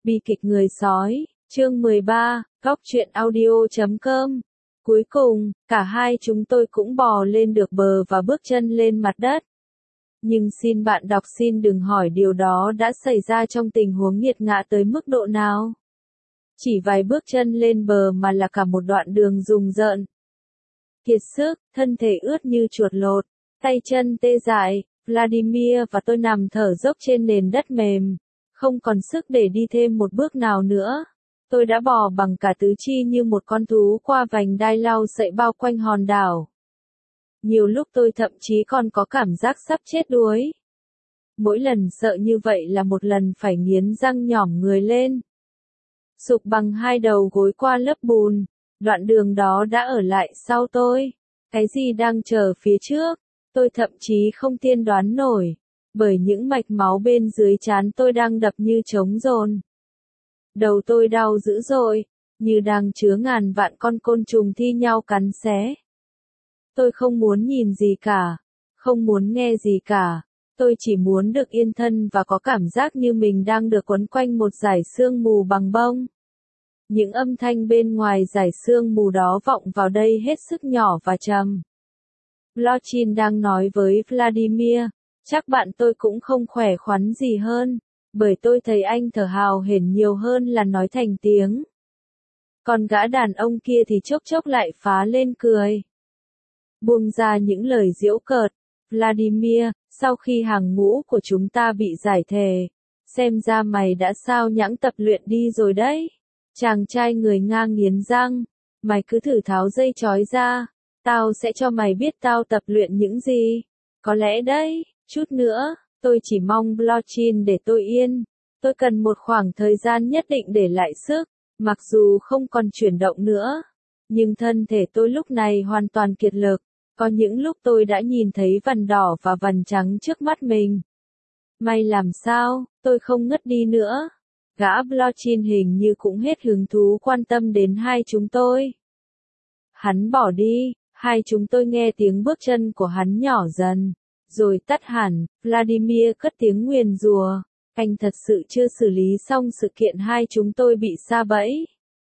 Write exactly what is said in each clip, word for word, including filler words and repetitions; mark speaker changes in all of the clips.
Speaker 1: Bi kịch người sói, chương mười ba, góc truyện audio chấm com. Cuối cùng, cả hai chúng tôi cũng bò lên được bờ và bước chân lên mặt đất. Nhưng xin bạn đọc xin đừng hỏi điều đó đã xảy ra trong tình huống nghiệt ngã tới mức độ nào. Chỉ vài bước chân lên bờ mà là cả một đoạn đường rùng rợn. Kiệt sức, thân thể ướt như chuột lột, tay chân tê dại, Vladimir và tôi nằm thở dốc trên nền đất mềm, không còn sức để đi thêm một bước nào nữa. Tôi đã bò bằng cả tứ chi như một con thú qua vành đai lau sậy bao quanh hòn đảo. Nhiều lúc tôi thậm chí còn có cảm giác sắp chết đuối. Mỗi lần sợ như vậy là một lần phải nghiến răng nhỏm người lên. Sụp bằng hai đầu gối qua lớp bùn, đoạn đường đó đã ở lại sau tôi. Cái gì đang chờ phía trước, tôi thậm chí không tiên đoán nổi, bởi những mạch máu bên dưới trán tôi đang đập như trống dồn. Đầu tôi đau dữ dội, như đang chứa ngàn vạn con côn trùng thi nhau cắn xé. Tôi không muốn nhìn gì cả, không muốn nghe gì cả, tôi chỉ muốn được yên thân và có cảm giác như mình đang được quấn quanh một dải sương mù bằng bông. Những âm thanh bên ngoài dải sương mù đó vọng vào đây hết sức nhỏ và trầm. Blochin đang nói với Vladimir, chắc bạn tôi cũng không khỏe khoắn gì hơn, bởi tôi thấy anh thở hào hển nhiều hơn là nói thành tiếng. Còn gã đàn ông kia thì chốc chốc lại phá lên cười. Buông ra những lời giễu cợt, Vladimir, sau khi hàng ngũ của chúng ta bị giải thể, xem ra mày đã sao nhãng tập luyện đi rồi đấy. Chàng trai người Nga nghiến răng, mày cứ thử tháo dây trói ra, tao sẽ cho mày biết tao tập luyện những gì. Có lẽ đấy, chút nữa, tôi chỉ mong Blochin để tôi yên. Tôi cần một khoảng thời gian nhất định để lại sức, mặc dù không còn chuyển động nữa. Nhưng thân thể tôi lúc này hoàn toàn kiệt lực. Có những lúc tôi đã nhìn thấy vằn đỏ và vằn trắng trước mắt mình. May làm sao, tôi không ngất đi nữa. Gã Blochin hình như cũng hết hứng thú quan tâm đến hai chúng tôi. Hắn bỏ đi, hai chúng tôi nghe tiếng bước chân của hắn nhỏ dần, rồi tắt hẳn. Vladimir cất tiếng nguyền rủa, anh thật sự chưa xử lý xong sự kiện hai chúng tôi bị sa bẫy.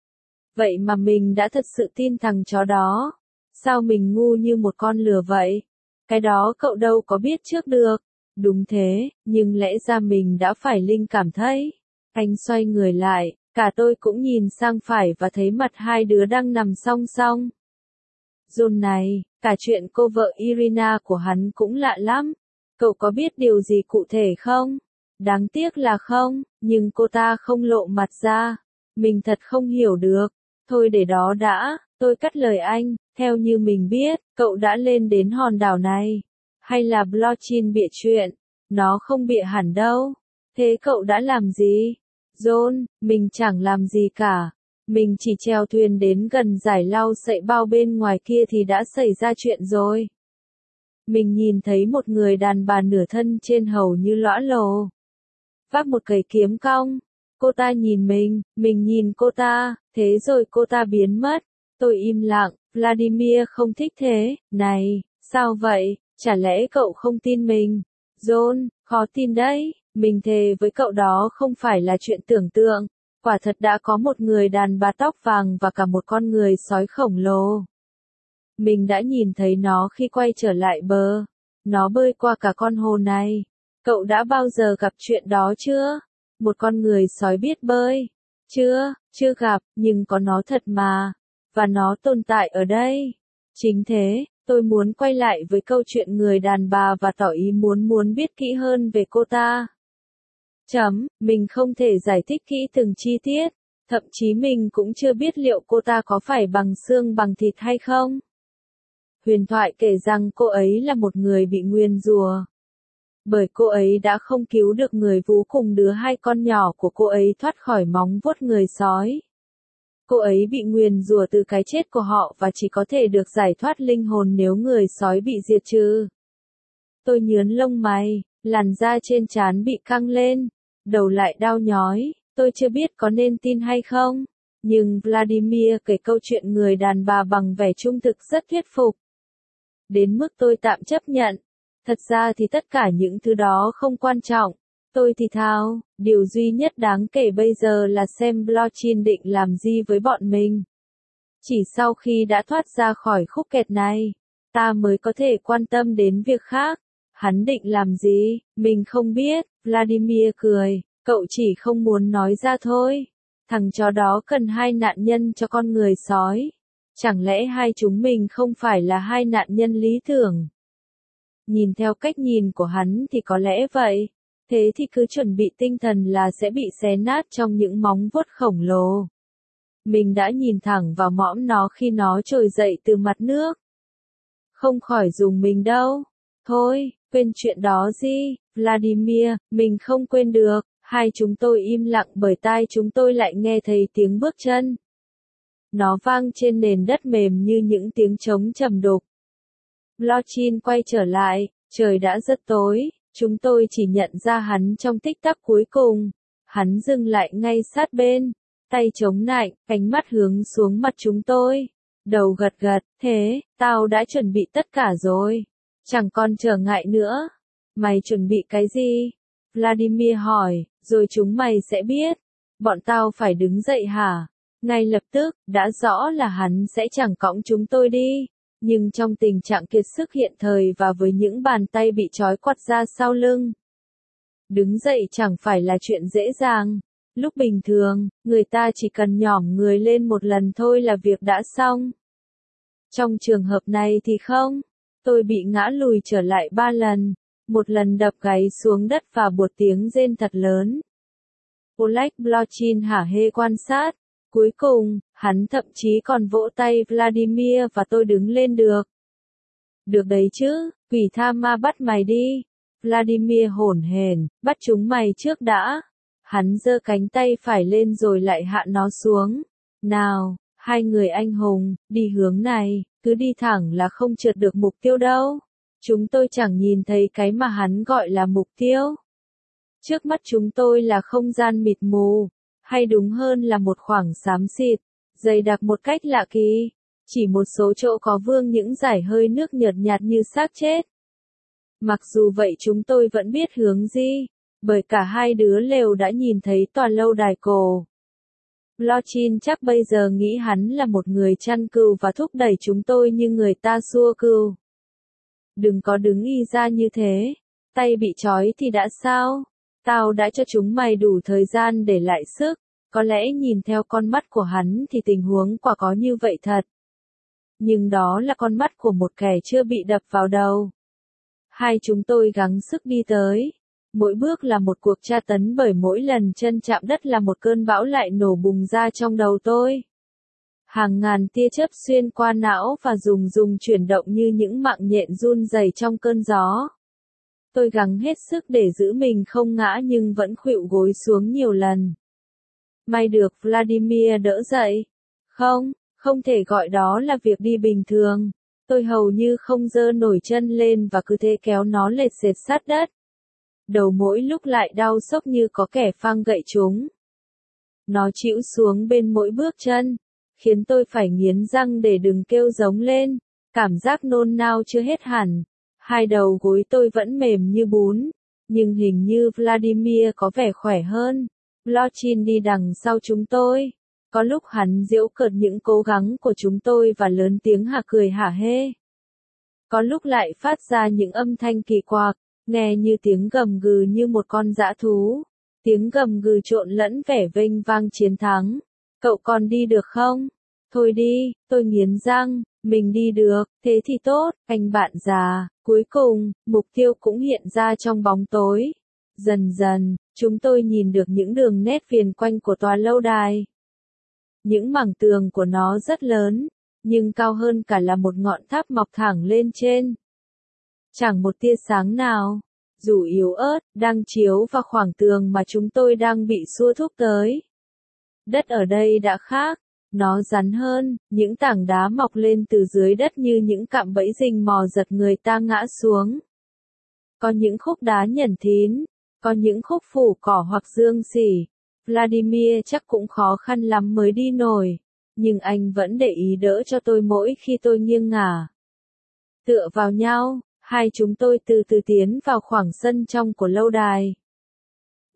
Speaker 1: Vậy mà mình đã thật sự tin thằng chó đó. Sao mình ngu như một con lừa vậy? Cái đó cậu đâu có biết trước được. Đúng thế, nhưng lẽ ra mình đã phải linh cảm thấy. Anh xoay người lại, cả tôi cũng nhìn sang phải và thấy mặt hai đứa đang nằm song song. John này, cả chuyện cô vợ Irina của hắn cũng lạ lắm. Cậu có biết điều gì cụ thể không? Đáng tiếc là không, nhưng cô ta không lộ mặt ra. Mình thật không hiểu được. Thôi để đó đã, tôi cắt lời anh. Theo như mình biết, cậu đã lên đến hòn đảo này. Hay là Blochin bịa chuyện? Nó không bịa hẳn đâu. Thế cậu đã làm gì? John, mình chẳng làm gì cả. Mình chỉ chèo thuyền đến gần dải lau sậy bao bên ngoài kia thì đã xảy ra chuyện rồi. Mình nhìn thấy một người đàn bà nửa thân trên hầu như lõa lồ. Vác một cây kiếm cong. Cô ta nhìn mình, mình nhìn cô ta, thế rồi cô ta biến mất. Tôi im lặng, Vladimir không thích thế. Này, sao vậy, chả lẽ cậu không tin mình? John, khó tin đấy, mình thề với cậu đó không phải là chuyện tưởng tượng. Quả thật đã có một người đàn bà tóc vàng và cả một con người sói khổng lồ. Mình đã nhìn thấy nó khi quay trở lại bờ. Nó bơi qua cả con hồ này. Cậu đã bao giờ gặp chuyện đó chưa? Một con người sói biết bơi? Chưa, chưa gặp, nhưng có nó thật mà. Và nó tồn tại ở đây. Chính thế, tôi muốn quay lại với câu chuyện người đàn bà và tỏ ý muốn muốn biết kỹ hơn về cô ta. Chấm, mình không thể giải thích kỹ từng chi tiết, thậm chí mình cũng chưa biết liệu cô ta có phải bằng xương bằng thịt hay không. Huyền thoại kể rằng cô ấy là một người bị nguyền rủa. Bởi cô ấy đã không cứu được người vú cùng đứa hai con nhỏ của cô ấy thoát khỏi móng vuốt người sói. Cô ấy bị nguyền rủa từ cái chết của họ và chỉ có thể được giải thoát linh hồn nếu người sói bị diệt trừ. Tôi nhướn lông mày, làn da trên trán bị căng lên, đầu lại đau nhói, tôi chưa biết có nên tin hay không. Nhưng Vladimir kể câu chuyện người đàn bà bằng vẻ trung thực rất thuyết phục. Đến mức tôi tạm chấp nhận. Thật ra thì tất cả những thứ đó không quan trọng. Tôi thì thào, điều duy nhất đáng kể bây giờ là xem blockchain định làm gì với bọn mình. Chỉ sau khi đã thoát ra khỏi khúc kẹt này, ta mới có thể quan tâm đến việc khác. Hắn định làm gì, mình không biết, Vladimir cười, cậu chỉ không muốn nói ra thôi. Thằng chó đó cần hai nạn nhân cho con người sói. Chẳng lẽ hai chúng mình không phải là hai nạn nhân lý tưởng? Nhìn theo cách nhìn của hắn thì có lẽ vậy. Thế thì cứ chuẩn bị tinh thần là sẽ bị xé nát trong những móng vuốt khổng lồ. Mình đã nhìn thẳng vào mõm nó khi nó trồi dậy từ mặt nước. Không khỏi dùng mình đâu. Thôi, quên chuyện đó gì, Vladimir, mình không quên được. Hai chúng tôi im lặng bởi tai chúng tôi lại nghe thấy tiếng bước chân. Nó vang trên nền đất mềm như những tiếng trống trầm đục. Blockchain quay trở lại, trời đã rất tối, chúng tôi chỉ nhận ra hắn trong tích tắc cuối cùng. Hắn dừng lại ngay sát bên, tay chống nạnh, ánh mắt hướng xuống mặt chúng tôi. Đầu gật gật, thế, tao đã chuẩn bị tất cả rồi. Chẳng còn trở ngại nữa. Mày chuẩn bị cái gì? Vladimir hỏi, rồi chúng mày sẽ biết. Bọn tao phải đứng dậy hả? Ngay lập tức, đã rõ là hắn sẽ chẳng cõng chúng tôi đi. Nhưng trong tình trạng kiệt sức hiện thời và với những bàn tay bị trói quặt ra sau lưng. Đứng dậy chẳng phải là chuyện dễ dàng. Lúc bình thường, người ta chỉ cần nhỏm người lên một lần thôi là việc đã xong. Trong trường hợp này thì không. Tôi bị ngã lùi trở lại ba lần. Một lần đập gáy xuống đất và buột tiếng rên thật lớn. Oleg Blochin hả hê quan sát. Cuối cùng, hắn thậm chí còn vỗ tay Vladimir và tôi đứng lên được. Được đấy chứ, quỷ tha ma bắt mày đi. Vladimir hổn hển, bắt chúng mày trước đã. Hắn giơ cánh tay phải lên rồi lại hạ nó xuống. Nào, hai người anh hùng, đi hướng này, cứ đi thẳng là không trượt được mục tiêu đâu. Chúng tôi chẳng nhìn thấy cái mà hắn gọi là mục tiêu. Trước mắt chúng tôi là không gian mịt mù, hay đúng hơn là một khoảng xám xịt, dày đặc một cách lạ kỳ. Chỉ một số chỗ có vương những dải hơi nước nhợt nhạt như xác chết. Mặc dù vậy chúng tôi vẫn biết hướng gì, bởi cả hai đứa đều đã nhìn thấy tòa lâu đài cổ. Blochin chắc bây giờ nghĩ hắn là một người chăn cừu và thúc đẩy chúng tôi như người ta xua cừu. Đừng có đứng y ra như thế, tay bị trói thì đã sao? Tao đã cho chúng mày đủ thời gian để lại sức, có lẽ nhìn theo con mắt của hắn thì tình huống quả có như vậy thật. Nhưng đó là con mắt của một kẻ chưa bị đập vào đầu. Hai chúng tôi gắng sức đi tới. Mỗi bước là một cuộc tra tấn bởi mỗi lần chân chạm đất là một cơn bão lại nổ bùng ra trong đầu tôi. Hàng ngàn tia chớp xuyên qua não và rùng rùng chuyển động như những mạng nhện run rẩy trong cơn gió. Tôi gắng hết sức để giữ mình không ngã nhưng vẫn khuỵu gối xuống nhiều lần. May được Vladimir đỡ dậy. Không, không thể gọi đó là việc đi bình thường. Tôi hầu như không giơ nổi chân lên và cứ thế kéo nó lệch sệt sát đất. Đầu mỗi lúc lại đau xốc như có kẻ phang gậy chúng. Nó chĩu xuống bên mỗi bước chân, khiến tôi phải nghiến răng để đừng kêu giống lên. Cảm giác nôn nao chưa hết hẳn. Hai đầu gối tôi vẫn mềm như bún, nhưng hình như Vladimir có vẻ khỏe hơn. Blochin đi đằng sau chúng tôi. Có lúc hắn giễu cợt những cố gắng của chúng tôi và lớn tiếng hả cười hả hê. Có lúc lại phát ra những âm thanh kỳ quặc, nghe như tiếng gầm gừ như một con dã thú. Tiếng gầm gừ trộn lẫn vẻ vênh vang chiến thắng. Cậu còn đi được không? Thôi đi, tôi nghiến răng, mình đi được, thế thì tốt, anh bạn già. Cuối cùng, mục tiêu cũng hiện ra trong bóng tối. Dần dần, chúng tôi nhìn được những đường nét viền quanh của tòa lâu đài. Những mảng tường của nó rất lớn, nhưng cao hơn cả là một ngọn tháp mọc thẳng lên trên. Chẳng một tia sáng nào, dù yếu ớt, đang chiếu vào khoảng tường mà chúng tôi đang bị xua thúc tới. Đất ở đây đã khác, nó rắn hơn, những tảng đá mọc lên từ dưới đất như những cạm bẫy rình mò giật người ta ngã xuống. Có những khúc đá nhẩn thín, có những khúc phủ cỏ hoặc dương xỉ. Vladimir chắc cũng khó khăn lắm mới đi nổi, nhưng anh vẫn để ý đỡ cho tôi mỗi khi tôi nghiêng ngả. Tựa vào nhau, hai chúng tôi từ từ tiến vào khoảng sân trong của lâu đài.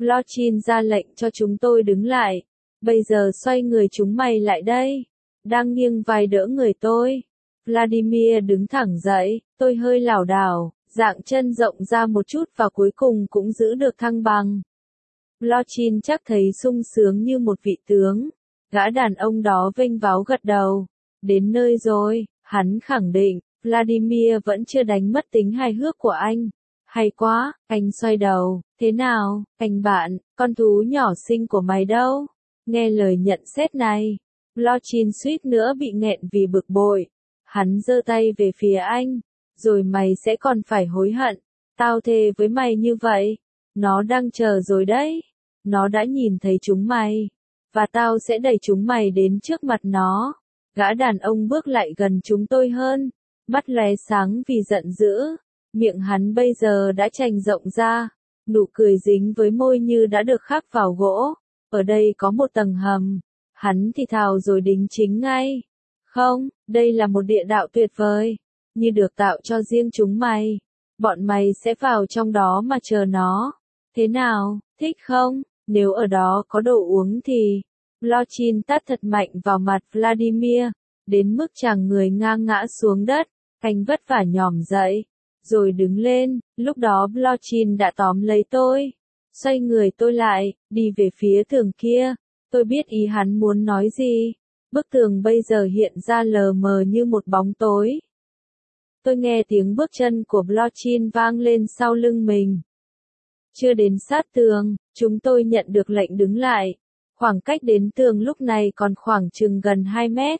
Speaker 1: Blochin ra lệnh cho chúng tôi đứng lại. Bây giờ xoay người chúng mày lại đây. Đang nghiêng vai đỡ người tôi. Vladimir đứng thẳng dậy, tôi hơi lảo đảo, dạng chân rộng ra một chút và cuối cùng cũng giữ được thăng bằng. Blochin chắc thấy sung sướng như một vị tướng. Gã đàn ông đó vênh váo gật đầu. Đến nơi rồi, hắn khẳng định, Vladimir vẫn chưa đánh mất tính hài hước của anh. Hay quá, anh xoay đầu, thế nào, anh bạn, con thú nhỏ xinh của mày đâu? Nghe lời nhận xét này, Blochin suýt nữa bị nghẹn vì bực bội. Hắn giơ tay về phía anh, rồi mày sẽ còn phải hối hận. Tao thề với mày như vậy, nó đang chờ rồi đấy. Nó đã nhìn thấy chúng mày, và tao sẽ đẩy chúng mày đến trước mặt nó. Gã đàn ông bước lại gần chúng tôi hơn, mắt lóe sáng vì giận dữ. Miệng hắn bây giờ đã trành rộng ra, nụ cười dính với môi như đã được khắc vào gỗ. Ở đây có một tầng hầm. Hắn thì thào rồi đính chính ngay. Không, đây là một địa đạo tuyệt vời, như được tạo cho riêng chúng mày. Bọn mày sẽ vào trong đó mà chờ nó. Thế nào, thích không? Nếu ở đó có đồ uống thì... Blochin tát thật mạnh vào mặt Vladimir, đến mức chàng người ngang ngã xuống đất. Anh vất vả nhòm dậy, rồi đứng lên. Lúc đó Blochin đã tóm lấy tôi. Xoay người tôi lại, đi về phía tường kia. Tôi biết ý hắn muốn nói gì. Bức tường bây giờ hiện ra lờ mờ như một bóng tối. Tôi nghe tiếng bước chân của Blochin vang lên sau lưng mình. Chưa đến sát tường, chúng tôi nhận được lệnh đứng lại. Khoảng cách đến tường lúc này còn khoảng chừng gần hai mét.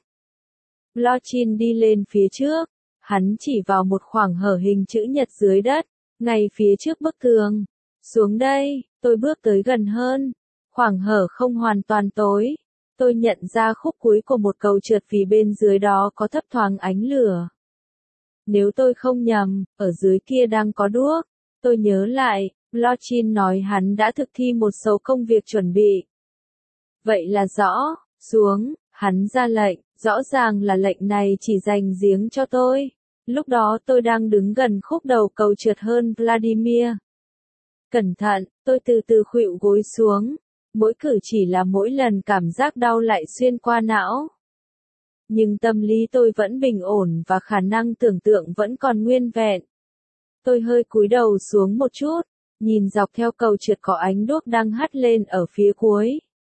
Speaker 1: Blochin đi lên phía trước. Hắn chỉ vào một khoảng hở hình chữ nhật dưới đất, ngay phía trước bức tường. Xuống đây, tôi bước tới gần hơn. Khoảng hở không hoàn toàn tối. Tôi nhận ra khúc cuối của một cầu trượt vì bên dưới đó có thấp thoáng ánh lửa. Nếu tôi không nhầm, ở dưới kia đang có đuốc. Tôi nhớ lại, Blochin nói hắn đã thực thi một số công việc chuẩn bị. Vậy là rõ, xuống, hắn ra lệnh, rõ ràng là lệnh này chỉ dành riêng cho tôi. Lúc đó tôi đang đứng gần khúc đầu cầu trượt hơn Vladimir. Cẩn thận, tôi từ từ khuỵu gối xuống. Mỗi cử chỉ là mỗi lần cảm giác đau lại xuyên qua não. Nhưng tâm lý tôi vẫn bình ổn và khả năng tưởng tượng vẫn còn nguyên vẹn. Tôi hơi cúi đầu xuống một chút, nhìn dọc theo cầu trượt có ánh đuốc đang hắt lên ở phía cuối.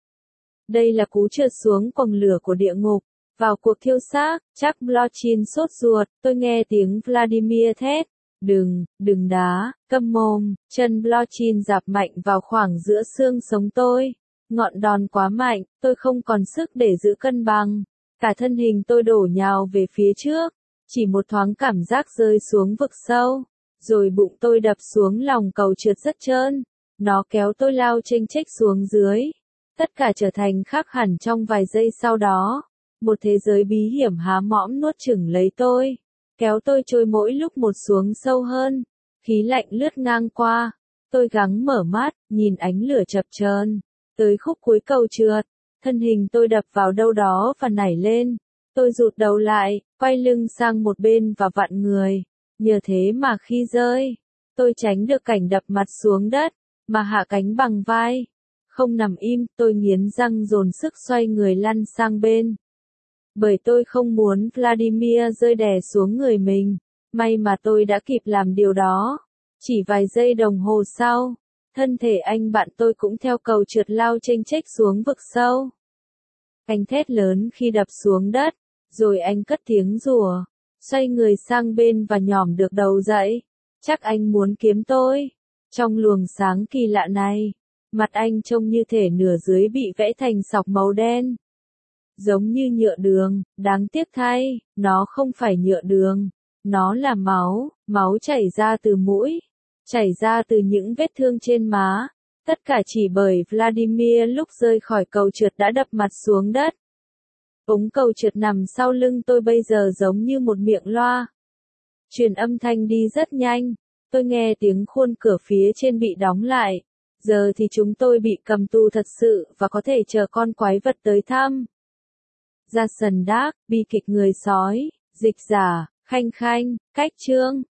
Speaker 1: Đây là cú trượt xuống quầng lửa của địa ngục, vào cuộc thiêu xác. Chắc Blochin sốt ruột. Tôi nghe tiếng Vladimir thét. Đừng, đừng đá, câm mồm. Chân Blochin dạp mạnh vào khoảng giữa xương sống tôi. Ngọn đòn quá mạnh, tôi không còn sức để giữ cân bằng. Cả thân hình tôi đổ nhào về phía trước. Chỉ một thoáng cảm giác rơi xuống vực sâu. Rồi bụng tôi đập xuống lòng cầu trượt rất trơn. Nó kéo tôi lao chênh chếch xuống dưới. Tất cả trở thành khác hẳn trong vài giây sau đó. Một thế giới bí hiểm há mõm nuốt chửng lấy tôi. Kéo tôi trôi mỗi lúc một xuống sâu hơn. Khí lạnh lướt ngang qua. Tôi gắng mở mắt, nhìn ánh lửa chập chờn. Tới khúc cuối cầu trượt. Thân hình tôi đập vào đâu đó và nảy lên. Tôi rụt đầu lại, quay lưng sang một bên và vặn người. Nhờ thế mà khi rơi, tôi tránh được cảnh đập mặt xuống đất, mà hạ cánh bằng vai. Không nằm im, tôi nghiến răng dồn sức xoay người lăn sang bên. Bởi tôi không muốn Vladimir rơi đè xuống người mình. May mà tôi đã kịp làm điều đó. Chỉ vài giây đồng hồ sau, thân thể anh bạn tôi cũng theo cầu trượt lao chênh chếch xuống vực sâu. Anh thét lớn khi đập xuống đất, rồi anh cất tiếng rủa, xoay người sang bên và nhỏm được đầu dậy. Chắc anh muốn kiếm tôi. Trong luồng sáng kỳ lạ này, mặt anh trông như thể nửa dưới bị vẽ thành sọc màu đen. Giống như nhựa đường, đáng tiếc thay, nó không phải nhựa đường. Nó là máu, máu chảy ra từ mũi, chảy ra từ những vết thương trên má. Tất cả chỉ bởi Vladimir lúc rơi khỏi cầu trượt đã đập mặt xuống đất. Ống cầu trượt nằm sau lưng tôi bây giờ giống như một miệng loa. Truyền âm thanh đi rất nhanh. Tôi nghe tiếng khuôn cửa phía trên bị đóng lại. Giờ thì chúng tôi bị cầm tù thật sự và có thể chờ con quái vật tới thăm. Ra sần đác, bi kịch người sói, dịch giả, khanh khanh, cách chương.